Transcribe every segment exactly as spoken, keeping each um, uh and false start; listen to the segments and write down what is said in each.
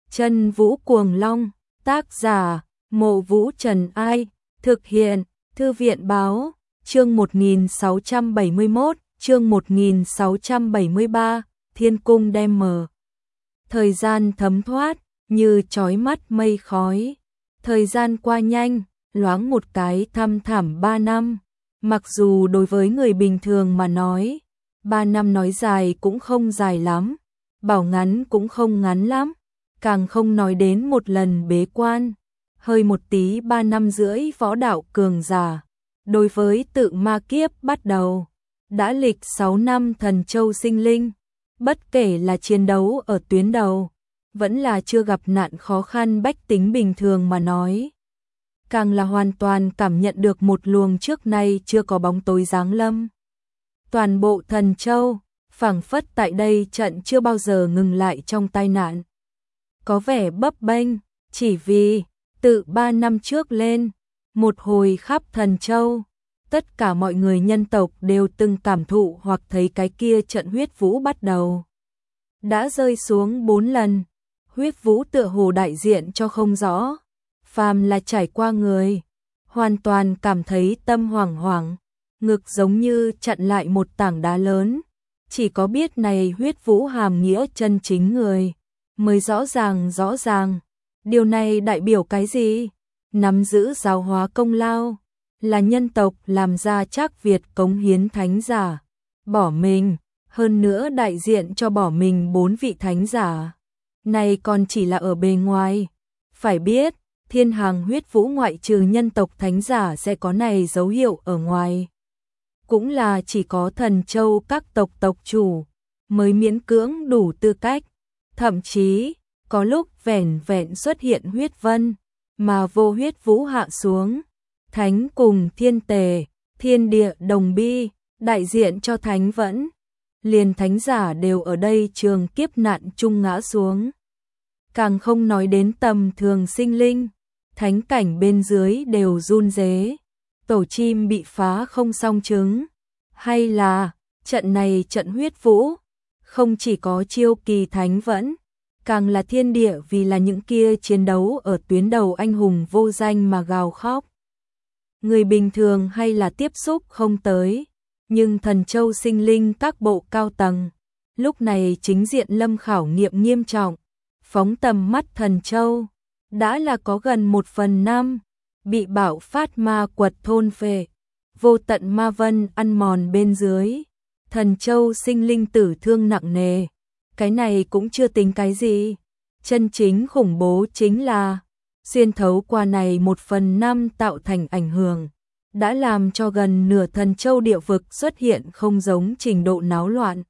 Chân Vũ Cuồng Long, tác giả, Mộ Vũ Trần Ai, thực hiện, Thư viện Báo, chương một nghìn sáu trăm bảy mươi mốt, chương một nghìn sáu trăm bảy mươi ba, Thiên Cung đem mở. Thời gian thấm thoát, như trói mắt mây khói. Thời gian qua nhanh, loáng một cái thăm thẳm ba năm. Mặc dù đối với người bình thường mà nói, ba năm nói dài cũng không dài lắm, bảo ngắn cũng không ngắn lắm, càng không nói đến một lần bế quan, hơi một tí ba năm rưỡi võ đạo cường giả. Đối với tự ma kiếp bắt đầu, đã lịch sáu năm thần châu sinh linh, bất kể là chiến đấu ở tuyến đầu, vẫn là chưa gặp nạn khó khăn bách tính bình thường mà nói. Càng là hoàn toàn cảm nhận được một luồng trước nay chưa có bóng tối giáng lâm. Toàn bộ thần châu, phảng phất tại đây trận chưa bao giờ ngừng lại trong tai nạn. Có vẻ bấp bênh, chỉ vì, từ ba năm trước lên, một hồi khắp thần châu, tất cả mọi người nhân tộc đều từng cảm thụ hoặc thấy cái kia trận huyết vũ bắt đầu. Đã rơi xuống bốn lần, huyết vũ tựa hồ đại diện cho không rõ. Phàm là trải qua người, hoàn toàn cảm thấy tâm hoảng hoảng, ngực giống như chặn lại một tảng đá lớn. Chỉ có biết này huyết vũ hàm nghĩa chân chính người, mới rõ ràng rõ ràng. Điều này đại biểu cái gì? Nắm giữ giáo hóa công lao, là nhân tộc làm ra Trác Việt cống hiến thánh giả, bỏ mình, hơn nữa đại diện cho bỏ mình bốn vị thánh giả. Này còn chỉ là ở bề ngoài, phải biết, thiên hàng huyết vũ ngoại trừ nhân tộc thánh giả sẽ có này dấu hiệu ở ngoài. Cũng là chỉ có thần châu các tộc tộc chủ, mới miễn cưỡng đủ tư cách, thậm chí, có lúc vẻn vẹn xuất hiện huyết vân, mà vô huyết vũ hạ xuống. Thánh cùng thiên tề, thiên địa đồng bi, đại diện cho thánh vẫn. Liền thánh giả đều ở đây trường kiếp nạn chung ngã xuống. Càng không nói đến tầm thường sinh linh, thánh cảnh bên dưới đều run rế, tổ chim bị phá không song trứng. Hay là, trận này trận huyết vũ, không chỉ có chiêu kỳ thánh vẫn, càng là thiên địa vì là những kia chiến đấu ở tuyến đầu anh hùng vô danh mà gào khóc. Người bình thường hay là tiếp xúc không tới, nhưng thần châu sinh linh các bộ cao tầng, lúc này chính diện lâm khảo nghiệm nghiêm trọng, phóng tầm mắt thần châu, đã là có gần một phần năm, bị bạo phát ma quật thôn phệ, vô tận ma vân ăn mòn bên dưới, thần châu sinh linh tử thương nặng nề. Cái này cũng chưa tính cái gì, chân chính khủng bố chính là, xuyên thấu qua này một phần năm tạo thành ảnh hưởng, đã làm cho gần nửa thần châu địa vực xuất hiện không giống trình độ náo loạn.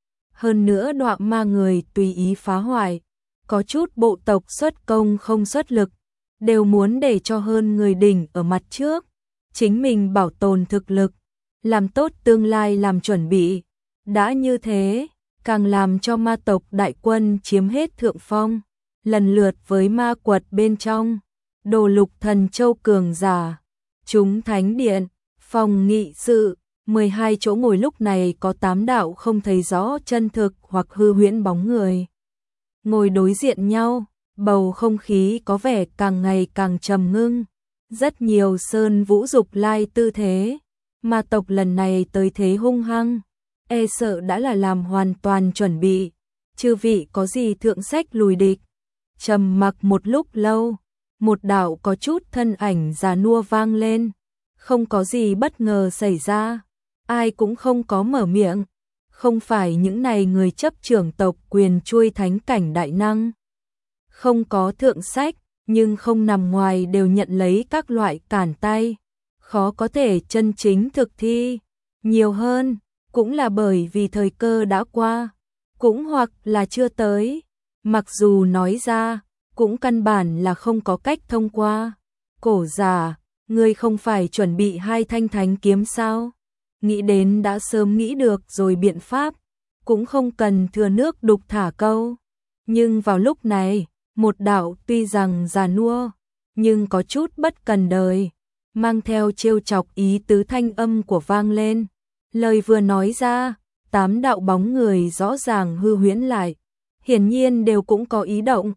Hơn nữa đọa ma người tùy ý phá hoại, có chút bộ tộc xuất công không xuất lực, đều muốn để cho hơn người đỉnh ở mặt trước, chính mình bảo tồn thực lực, làm tốt tương lai làm chuẩn bị. Đã như thế, càng làm cho ma tộc đại quân chiếm hết thượng phong, lần lượt với ma quật bên trong, đồ lục thần châu cường giả, chúng thánh điện, phòng nghị sự, mười hai chỗ ngồi lúc này có tám đạo không thấy rõ chân thực hoặc hư huyễn bóng người. Ngồi đối diện nhau, bầu không khí có vẻ càng ngày càng trầm ngưng, rất nhiều sơn vũ dục lai tư thế, ma tộc lần này tới thế hung hăng, e sợ đã là làm hoàn toàn chuẩn bị, chư vị có gì thượng sách lùi địch. Trầm mặc một lúc lâu, một đạo có chút thân ảnh già nua vang lên, không có gì bất ngờ xảy ra, ai cũng không có mở miệng, không phải những này người chấp trưởng tộc quyền chuôi thánh cảnh đại năng. Không có thượng sách, nhưng không nằm ngoài đều nhận lấy các loại cản tay, khó có thể chân chính thực thi, nhiều hơn. Cũng là bởi vì thời cơ đã qua, cũng hoặc là chưa tới, mặc dù nói ra, cũng căn bản là không có cách thông qua. Cổ giả, ngươi không phải chuẩn bị hai thanh thánh kiếm sao? Nghĩ đến đã sớm nghĩ được rồi biện pháp, cũng không cần thừa nước đục thả câu. Nhưng vào lúc này, một đạo tuy rằng già nua, nhưng có chút bất cần đời, mang theo trêu chọc ý tứ thanh âm của vang lên. Lời vừa nói ra, tám đạo bóng người rõ ràng hư huyễn lại, hiển nhiên đều cũng có ý động,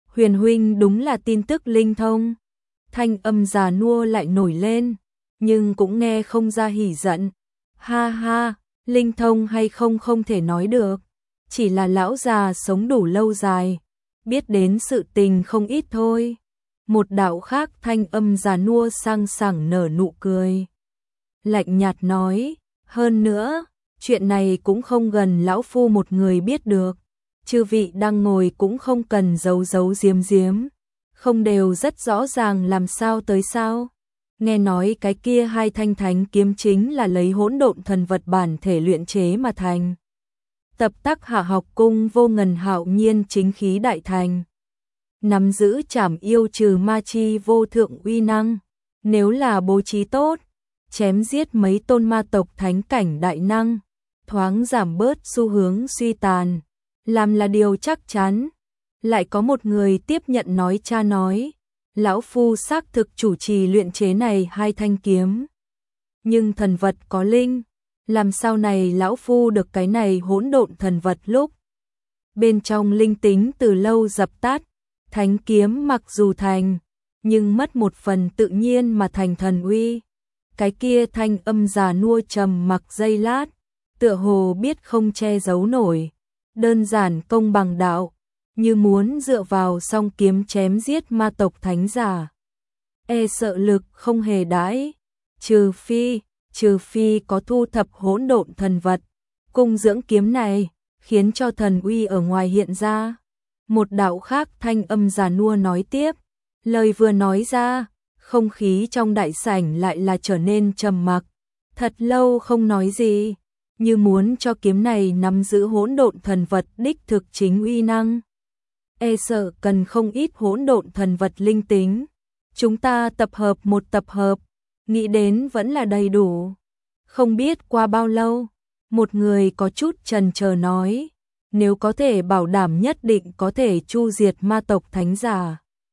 Huyền huynh đúng là tin tức linh thông. Thanh âm già nua lại nổi lên, nhưng cũng nghe không ra hỉ giận. Ha ha, linh thông hay không không thể nói được, chỉ là lão già sống đủ lâu dài, biết đến sự tình không ít thôi. Một đạo khác thanh âm già nua sang sảng nở nụ cười. Lạnh nhạt nói, hơn nữa, chuyện này cũng không gần lão phu một người biết được. Chư vị đang ngồi cũng không cần giấu giấu giếm giếm, không đều rất rõ ràng làm sao tới sao. Nghe nói cái kia hai thanh thánh kiếm chính là lấy hỗn độn thần vật bản thể luyện chế mà thành. Tập tắc Hạ học cung vô ngần hạo nhiên chính khí đại thành. Nắm giữ trảm yêu trừ ma chi vô thượng uy năng. Nếu là bố trí tốt, chém giết mấy tôn ma tộc thánh cảnh đại năng, thoáng giảm bớt xu hướng suy tàn, làm là điều chắc chắn. Lại có một người tiếp nhận nói cha nói, lão phu xác thực chủ trì luyện chế này hai thanh kiếm. Nhưng thần vật có linh, làm sao này lão phu được cái này hỗn độn thần vật lúc bên trong linh tính từ lâu dập tắt, thánh kiếm mặc dù thành, nhưng mất một phần tự nhiên mà thành thần uy. Cái kia thanh âm già nua trầm mặc giây lát, tựa hồ biết không che giấu nổi, đơn giản công bằng đạo, như muốn dựa vào song kiếm chém giết ma tộc thánh giả. E sợ lực không hề đãi, trừ phi, trừ phi có thu thập hỗn độn thần vật, cung dưỡng kiếm này, khiến cho thần uy ở ngoài hiện ra. Một đạo khác thanh âm già nua nói tiếp, lời vừa nói ra, không khí trong đại sảnh lại là trở nên trầm mặc, thật lâu không nói gì, như muốn cho kiếm này nắm giữ hỗn độn thần vật đích thực chính uy năng. E sợ cần không ít hỗn độn thần vật linh tính. Chúng ta tập hợp một tập hợp, nghĩ đến vẫn là đầy đủ. Không biết qua bao lâu, một người có chút chần chờ nói, nếu có thể bảo đảm nhất định có thể chu diệt ma tộc thánh giả,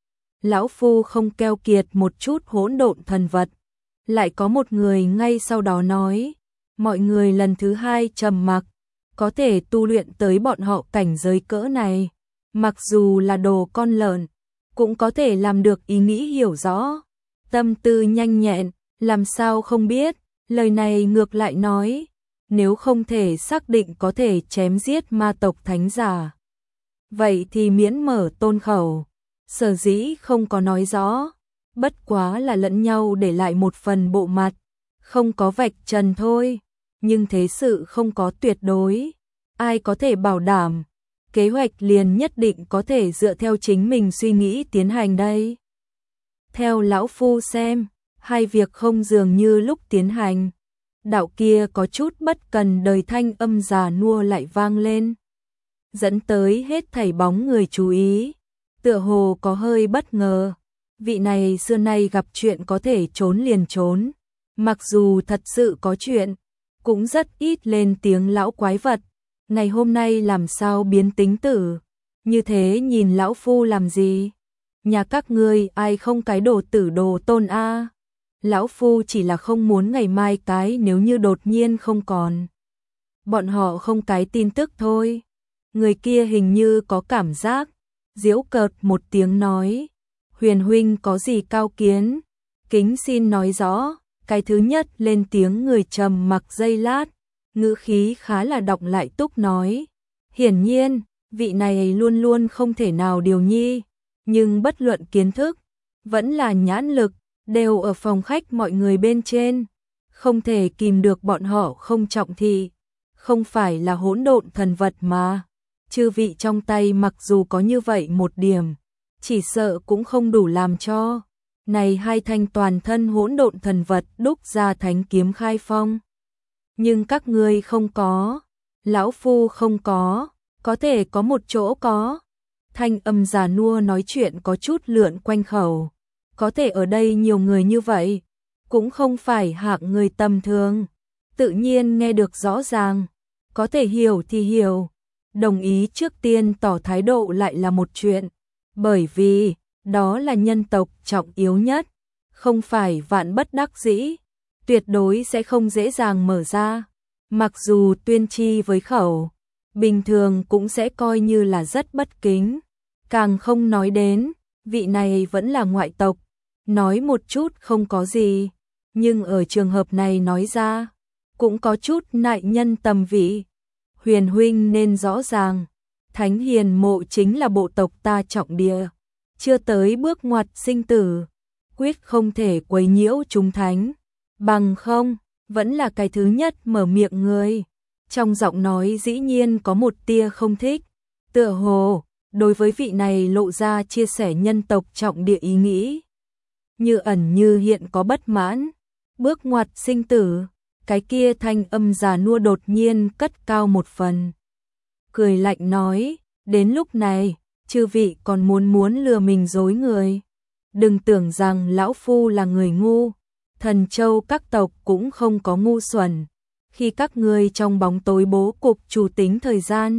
lão phu không keo kiệt một chút hỗn độn thần vật. Lại có một người ngay sau đó nói, mọi người lần thứ hai trầm mặc, có thể tu luyện tới bọn họ cảnh giới cỡ này, mặc dù là đồ con lợn, cũng có thể làm được ý nghĩ hiểu rõ, tâm tư nhanh nhẹn, làm sao không biết. Lời này ngược lại nói, nếu không thể xác định có thể chém giết ma tộc thánh giả, vậy thì miễn mở tôn khẩu. Sở dĩ không có nói rõ, bất quá là lẫn nhau để lại một phần bộ mặt, không có vạch trần thôi. Nhưng thế sự không có tuyệt đối, ai có thể bảo đảm kế hoạch liền nhất định có thể dựa theo chính mình suy nghĩ tiến hành đây. Theo lão phu xem, hai việc không dường như lúc tiến hành. Đạo kia có chút bất cần đời thanh âm già nua lại vang lên, dẫn tới hết thảy bóng người chú ý, tựa hồ có hơi bất ngờ. Vị này xưa nay gặp chuyện có thể trốn liền trốn, mặc dù thật sự có chuyện, cũng rất ít lên tiếng lão quái vật. Ngày hôm nay làm sao biến tính tử, như thế nhìn lão phu làm gì? Nhà các ngươi ai không cái đồ tử đồ tôn a? Lão phu chỉ là không muốn ngày mai cái nếu như đột nhiên không còn, bọn họ không cái tin tức thôi. Người kia hình như có cảm giác, giễu cợt một tiếng nói, Huyền huynh có gì cao kiến, kính xin nói rõ. Cái thứ nhất lên tiếng người trầm mặc giây lát, ngữ khí khá là đọc lại túc nói, hiển nhiên, vị này luôn luôn không thể nào điều nhi, nhưng bất luận kiến thức, vẫn là nhãn lực, đều ở phòng khách mọi người bên trên, không thể kìm được bọn họ không trọng thị, không phải là hỗn độn thần vật mà. Chư vị trong tay mặc dù có như vậy một điểm, chỉ sợ cũng không đủ làm cho này hai thanh toàn thân hỗn độn thần vật đúc ra thánh kiếm khai phong. Nhưng các ngươi không có, lão phu không có, có thể có một chỗ có. Thanh âm già nua nói chuyện có chút lượn quanh khẩu, có thể ở đây nhiều người như vậy, cũng không phải hạng người tầm thường, tự nhiên nghe được rõ ràng, có thể hiểu thì hiểu, đồng ý trước tiên tỏ thái độ lại là một chuyện, bởi vì đó là nhân tộc trọng yếu nhất, không phải vạn bất đắc dĩ, tuyệt đối sẽ không dễ dàng mở ra. Mặc dù tuyên chi với khẩu, bình thường cũng sẽ coi như là rất bất kính, Càng không nói đến, vị này vẫn là ngoại tộc, nói một chút không có gì, nhưng ở trường hợp này nói ra, cũng có chút nại nhân tầm vị. Huyền huynh nên rõ ràng, Thánh Hiền Mộ chính là bộ tộc ta trọng địa, chưa tới bước ngoặt sinh tử, quyết không thể quấy nhiễu chúng thánh, bằng không, vẫn là cái thứ nhất mở miệng người. Trong giọng nói dĩ nhiên có một tia không thích, tựa hồ, đối với vị này lộ ra chia sẻ nhân tộc trọng địa ý nghĩ. Như ẩn như hiện có bất mãn, bước ngoặt sinh tử, cái kia thanh âm già nua đột nhiên cất cao một phần. Cười lạnh nói, đến lúc này, chư vị còn muốn muốn lừa mình dối người. Đừng tưởng rằng lão phu là người ngu, Thần Châu các tộc cũng không có ngu xuẩn. Khi các ngươi trong bóng tối bố cục chủ tính thời gian,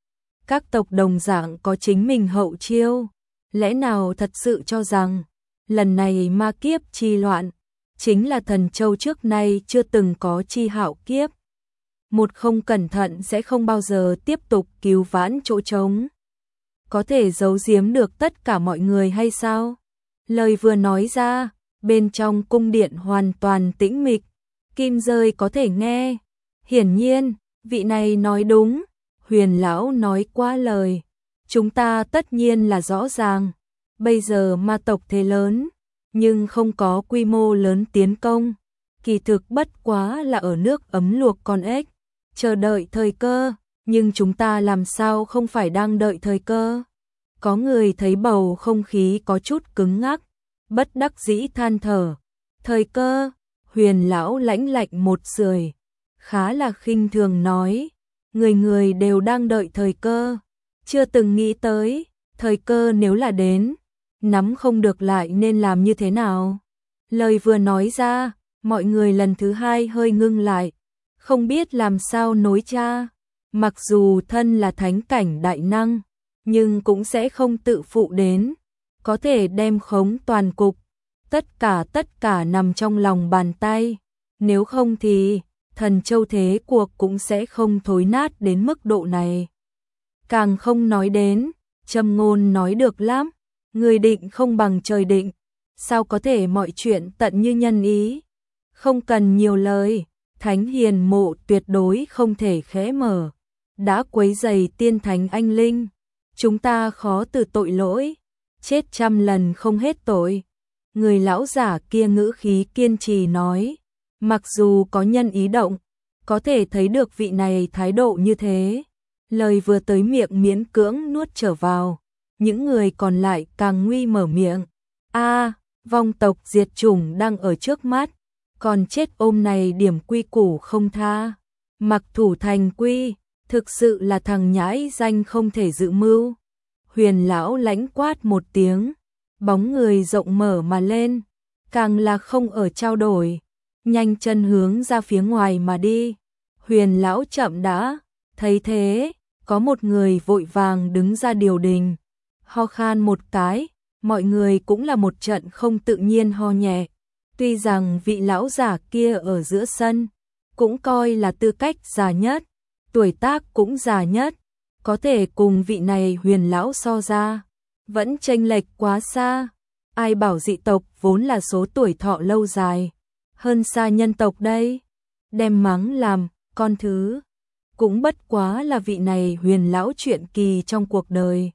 các tộc đồng dạng có chính mình hậu chiêu. Lẽ nào thật sự cho rằng, lần này ma kiếp chi loạn, chính là Thần Châu trước nay chưa từng có chi hạo kiếp. Một không cẩn thận sẽ không bao giờ tiếp tục cứu vãn chỗ trống. Có thể giấu giếm được tất cả mọi người hay sao? Lời vừa nói ra, bên trong cung điện hoàn toàn tĩnh mịch, kim rơi có thể nghe. Hiển nhiên, vị này nói đúng, Huyền lão nói quá lời. Chúng ta tất nhiên là rõ ràng, bây giờ ma tộc thế lớn, nhưng không có quy mô lớn tiến công. Kỳ thực bất quá là ở nước ấm luộc con ếch, chờ đợi thời cơ, nhưng chúng ta làm sao không phải đang đợi thời cơ. Có người thấy bầu không khí có chút cứng ngắc, bất đắc dĩ than thở. Thời cơ, Huyền lão lãnh lạnh một sưởi, khá là khinh thường nói, người người đều đang đợi thời cơ, chưa từng nghĩ tới, thời cơ nếu là đến, nắm không được lại nên làm như thế nào. Lời vừa nói ra, mọi người lần thứ hai hơi ngưng lại, không biết làm sao nối cha. Mặc dù thân là thánh cảnh đại năng, nhưng cũng sẽ không tự phụ đến, có thể đem khống toàn cục, tất cả tất cả nằm trong lòng bàn tay, nếu không thì Thần Châu thế cuộc cũng sẽ không thối nát đến mức độ này. Càng không nói đến, Châm Ngôn nói được lắm, người định không bằng trời định, sao có thể mọi chuyện tận như nhân ý. Không cần nhiều lời, Thánh Hiền Mộ tuyệt đối không thể khẽ mở, đã quấy rầy tiên thánh anh linh, chúng ta khó từ tội lỗi, chết trăm lần không hết tội. Người lão giả kia ngữ khí kiên trì nói, mặc dù có nhân ý động, có thể thấy được vị này thái độ như thế. Lời vừa tới miệng miễn cưỡng nuốt trở vào, những người còn lại càng nguy mở miệng. A, vong tộc diệt chủng đang ở trước mắt, còn chết ôm này điểm quy củ không tha. Mặc thủ thành quy, thực sự là thằng nhãi danh không thể dự mưu. Huyền lão lãnh quát một tiếng, bóng người rộng mở mà lên, càng là không ở trao đổi, nhanh chân hướng ra phía ngoài mà đi. Huyền lão chậm đã, thấy thế, có một người vội vàng đứng ra điều đình, ho khan một cái, mọi người cũng là một trận không tự nhiên ho nhẹ. Tuy rằng vị lão giả kia ở giữa sân, cũng coi là tư cách già nhất, tuổi tác cũng già nhất, có thể cùng vị này Huyền lão so ra, vẫn chênh lệch quá xa. Ai bảo dị tộc vốn là số tuổi thọ lâu dài, hơn xa nhân tộc đây. Đem mắng làm con thứ, cũng bất quá là vị này Huyền lão chuyện kỳ trong cuộc đời.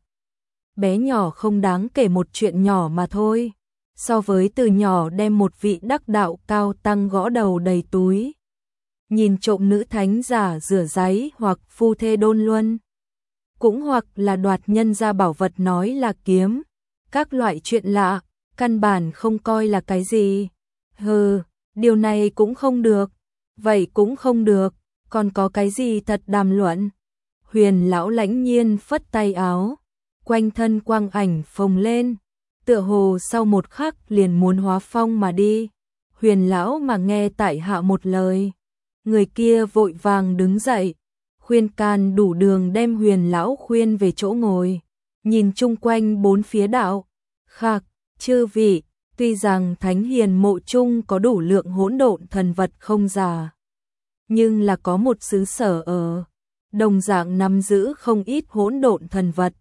Bé nhỏ không đáng kể một chuyện nhỏ mà thôi, so với từ nhỏ đem một vị đắc đạo cao tăng gõ đầu đầy túi, nhìn trộm nữ thánh giả rửa ráy hoặc phu thê đôn luân, cũng hoặc là đoạt nhân gia bảo vật nói là kiếm, các loại chuyện lạ, căn bản không coi là cái gì. Hừ, điều này cũng không được, vậy cũng không được, còn có cái gì thật đàm luận. Huyền lão lãnh nhiên phất tay áo, quanh thân quang ảnh phồng lên, tựa hồ sau một khắc liền muốn hóa phong mà đi. Huyền lão mà nghe tại hạ một lời, người kia vội vàng đứng dậy, khuyên can đủ đường đem Huyền lão khuyên về chỗ ngồi, nhìn chung quanh bốn phía đạo, khạc, chư vị, tuy rằng Thánh Hiền Mộ chung có đủ lượng hỗn độn thần vật không giả, nhưng là có một xứ sở ở, đồng dạng nắm giữ không ít hỗn độn thần vật.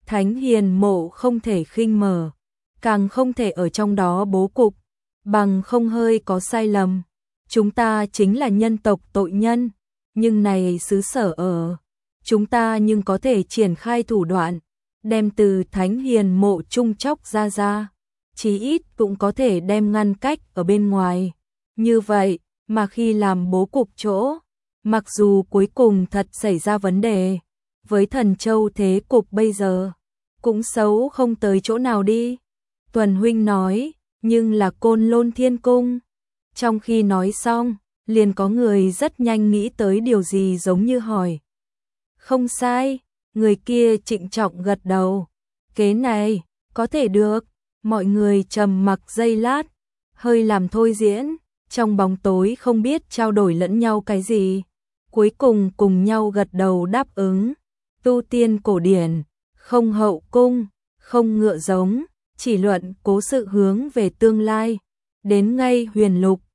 Thánh Hiền Mộ không thể khinh mở, càng không thể ở trong đó bố cục, bằng không hơi có sai lầm. Chúng ta chính là nhân tộc tội nhân, nhưng này xứ sở ở, chúng ta nhưng có thể triển khai thủ đoạn, đem từ Thánh Hiền Mộ trung chóc ra ra, chí ít cũng có thể đem ngăn cách ở bên ngoài. Như vậy, mà khi làm bố cục chỗ, mặc dù cuối cùng thật xảy ra vấn đề, với Thần Châu thế cục bây giờ, cũng xấu không tới chỗ nào đi. Tuần huynh nói, nhưng là Côn Lôn Thiên Cung. Trong khi nói xong, liền có người rất nhanh nghĩ tới điều gì giống như hỏi. Không sai, người kia trịnh trọng gật đầu. Kế này, có thể được. Mọi người trầm mặc giây lát, hơi làm thôi diễn, trong bóng tối không biết trao đổi lẫn nhau cái gì. Cuối cùng cùng nhau gật đầu đáp ứng. Tu tiên cổ điển, không hậu cung, không ngựa giống, chỉ luận cố sự hướng về tương lai. Đến ngay huyền lục,